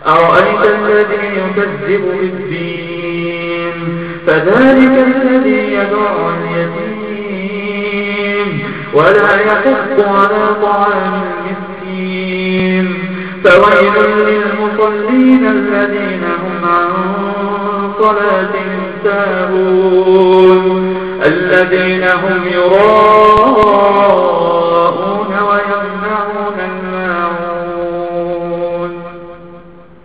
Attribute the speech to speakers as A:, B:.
A: أرأيت الذي يكذب بالدين فذلك الذي يدعو اليتيم ولا يحض على طعام المسكين فويل للمصلين الذين هم عن صلاتهم ساهون الذين هم يراءون